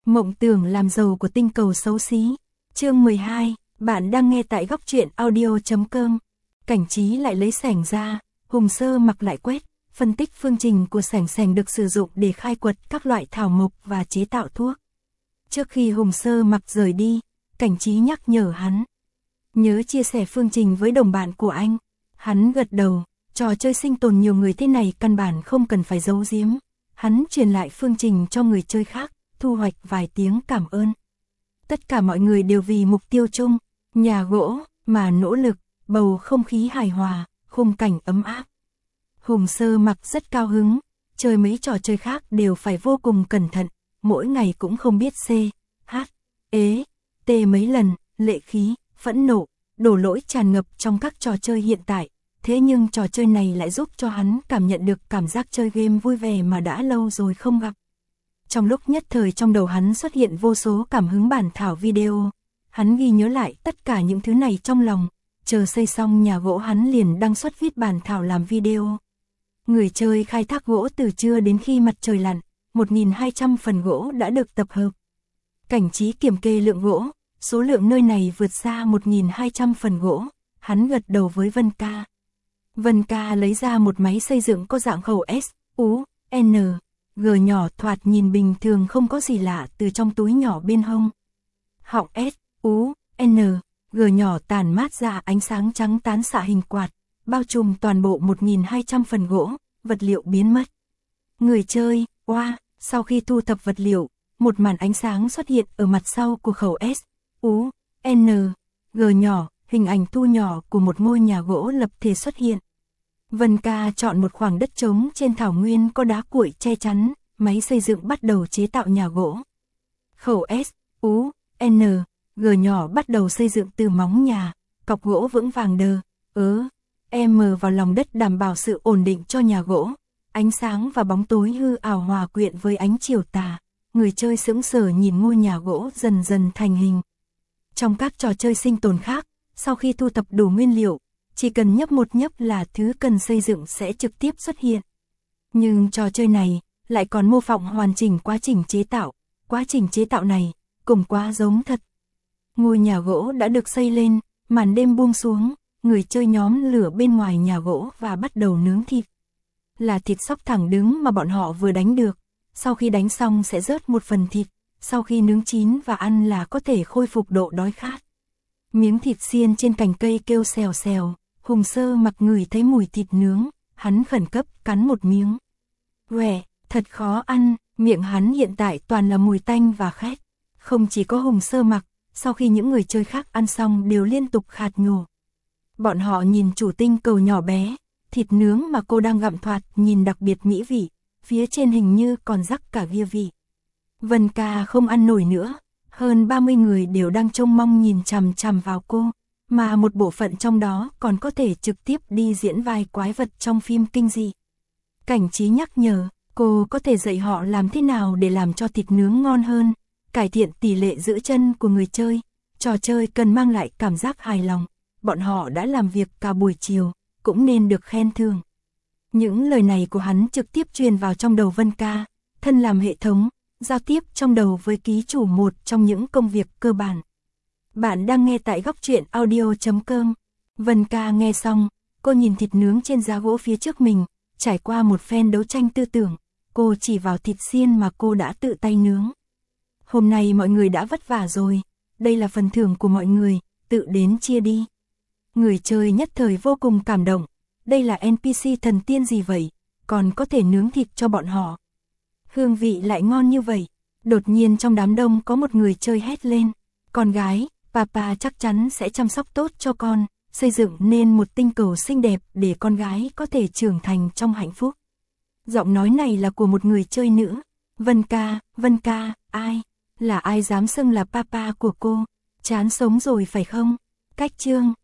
Mộng tưởng làm giàu của tinh cầu xấu xí. Chương 12, bạn đang nghe tại góc truyện audio.com. Cảnh Trí lại lấy xẻng ra, Hùng Sơ Mặc lại quét, phân tích phương trình của xẻng được sử dụng để khai quật các loại thảo mộc và chế tạo thuốc. Trước khi Hùng Sơ Mặc rời đi, Cảnh Trí nhắc nhở hắn. Nhớ chia sẻ phương trình với đồng bạn của anh. Hắn gật đầu, trò chơi sinh tồn nhiều người thế này căn bản không cần phải giấu giếm. Hắn truyền lại phương trình cho người chơi khác, thu hoạch vài tiếng cảm ơn. Tất cả mọi người đều vì mục tiêu chung, nhà gỗ, mà nỗ lực, bầu không khí hài hòa, khung cảnh ấm áp. Hùng Sơ Mặc rất cao hứng, chơi mấy trò chơi khác đều phải vô cùng cẩn thận, mỗi ngày cũng không biết C, H, ế, T mấy lần, lệ khí, phẫn nộ, đổ lỗi tràn ngập trong các trò chơi hiện tại. Thế nhưng trò chơi này lại giúp cho hắn cảm nhận được cảm giác chơi game vui vẻ mà đã lâu rồi không gặp. Trong lúc nhất thời trong đầu hắn xuất hiện vô số cảm hứng bản thảo video. Hắn ghi nhớ lại tất cả những thứ này trong lòng, chờ xây xong nhà gỗ hắn liền đăng xuất viết bản thảo làm video. Người chơi khai thác gỗ từ trưa đến khi mặt trời lặn, 1.200 phần gỗ đã được tập hợp. Cảnh Trí kiểm kê lượng gỗ, số lượng nơi này vượt xa 1.200 phần gỗ, hắn gật đầu với Vân Ca. Vân Ca lấy ra một máy xây dựng có dạng khẩu S, U, N, G nhỏ thoạt nhìn bình thường không có gì lạ từ trong túi nhỏ bên hông. Họng S, U, N, G nhỏ tản mát ra ánh sáng trắng tán xạ hình quạt, bao trùm toàn bộ 1.200 phần gỗ, vật liệu biến mất. Người chơi, sau khi thu thập vật liệu, một màn ánh sáng xuất hiện ở mặt sau của khẩu S, U, N, G nhỏ, hình ảnh thu nhỏ của một ngôi nhà gỗ lập thể xuất hiện. Vân Ca chọn một khoảng đất trống trên thảo nguyên có đá cuội che chắn, máy xây dựng bắt đầu chế tạo nhà gỗ. Khẩu S, U, N, G nhỏ bắt đầu xây dựng từ móng nhà, cọc gỗ vững vàng M vào lòng đất đảm bảo sự ổn định cho nhà gỗ. Ánh sáng và bóng tối hư ảo hòa quyện với ánh chiều tà, người chơi sững sờ nhìn ngôi nhà gỗ dần dần thành hình. Trong các trò chơi sinh tồn khác, sau khi thu thập đủ nguyên liệu, chỉ cần nhấp một nhấp là thứ cần xây dựng sẽ trực tiếp xuất hiện. Nhưng trò chơi này lại còn mô phỏng hoàn chỉnh quá trình chế tạo. Quá trình chế tạo này cũng quá giống thật. Ngôi nhà gỗ đã được xây lên, màn đêm buông xuống, người chơi nhóm lửa bên ngoài nhà gỗ và bắt đầu nướng thịt. Là thịt xóc thẳng đứng mà bọn họ vừa đánh được. Sau khi đánh xong sẽ rớt một phần thịt, sau khi nướng chín và ăn là có thể khôi phục độ đói khát. Miếng thịt xiên trên cành cây kêu xèo xèo. Hùng Sơ Mặc ngửi thấy mùi thịt nướng, hắn khẩn cấp cắn một miếng. Thật khó ăn, miệng hắn hiện tại toàn là mùi tanh và khét. Không chỉ có Hùng Sơ Mặc, sau khi những người chơi khác ăn xong đều liên tục khạc nhổ. Bọn họ nhìn chủ tinh cầu nhỏ bé, thịt nướng mà cô đang gặm thoạt nhìn đặc biệt mỹ vị, phía trên hình như còn rắc cả gia vị. Vân Ca không ăn nổi nữa, hơn 30 người đều đang trông mong nhìn chằm chằm vào cô. Mà một bộ phận trong đó còn có thể trực tiếp đi diễn vai quái vật trong phim kinh dị. Cảnh Trí nhắc nhở, cô có thể dạy họ làm thế nào để làm cho thịt nướng ngon hơn, cải thiện tỷ lệ giữ chân của người chơi. Trò chơi cần mang lại cảm giác hài lòng, bọn họ đã làm việc cả buổi chiều, cũng nên được khen thưởng. Những lời này của hắn trực tiếp truyền vào trong đầu Vân Ca, thân làm hệ thống, giao tiếp trong đầu với ký chủ một trong những công việc cơ bản. Bạn đang nghe tại góc truyện audio.com. Vân Ca nghe xong, cô nhìn thịt nướng trên giá gỗ phía trước mình, trải qua một phen đấu tranh tư tưởng, cô chỉ vào thịt xiên mà cô đã tự tay nướng. Hôm nay mọi người đã vất vả rồi, đây là phần thưởng của mọi người, tự đến chia đi. Người chơi nhất thời vô cùng cảm động, đây là NPC thần tiên gì vậy, còn có thể nướng thịt cho bọn họ. Hương vị lại ngon như vậy, đột nhiên trong đám đông có một người chơi hét lên, con gái. Papa chắc chắn sẽ chăm sóc tốt cho con, xây dựng nên một tinh cầu xinh đẹp để con gái có thể trưởng thành trong hạnh phúc. Giọng nói này là của một người chơi nữ. Vân Ca, ai? Là ai dám xưng là papa của cô? Chán sống rồi phải không? Cách chương.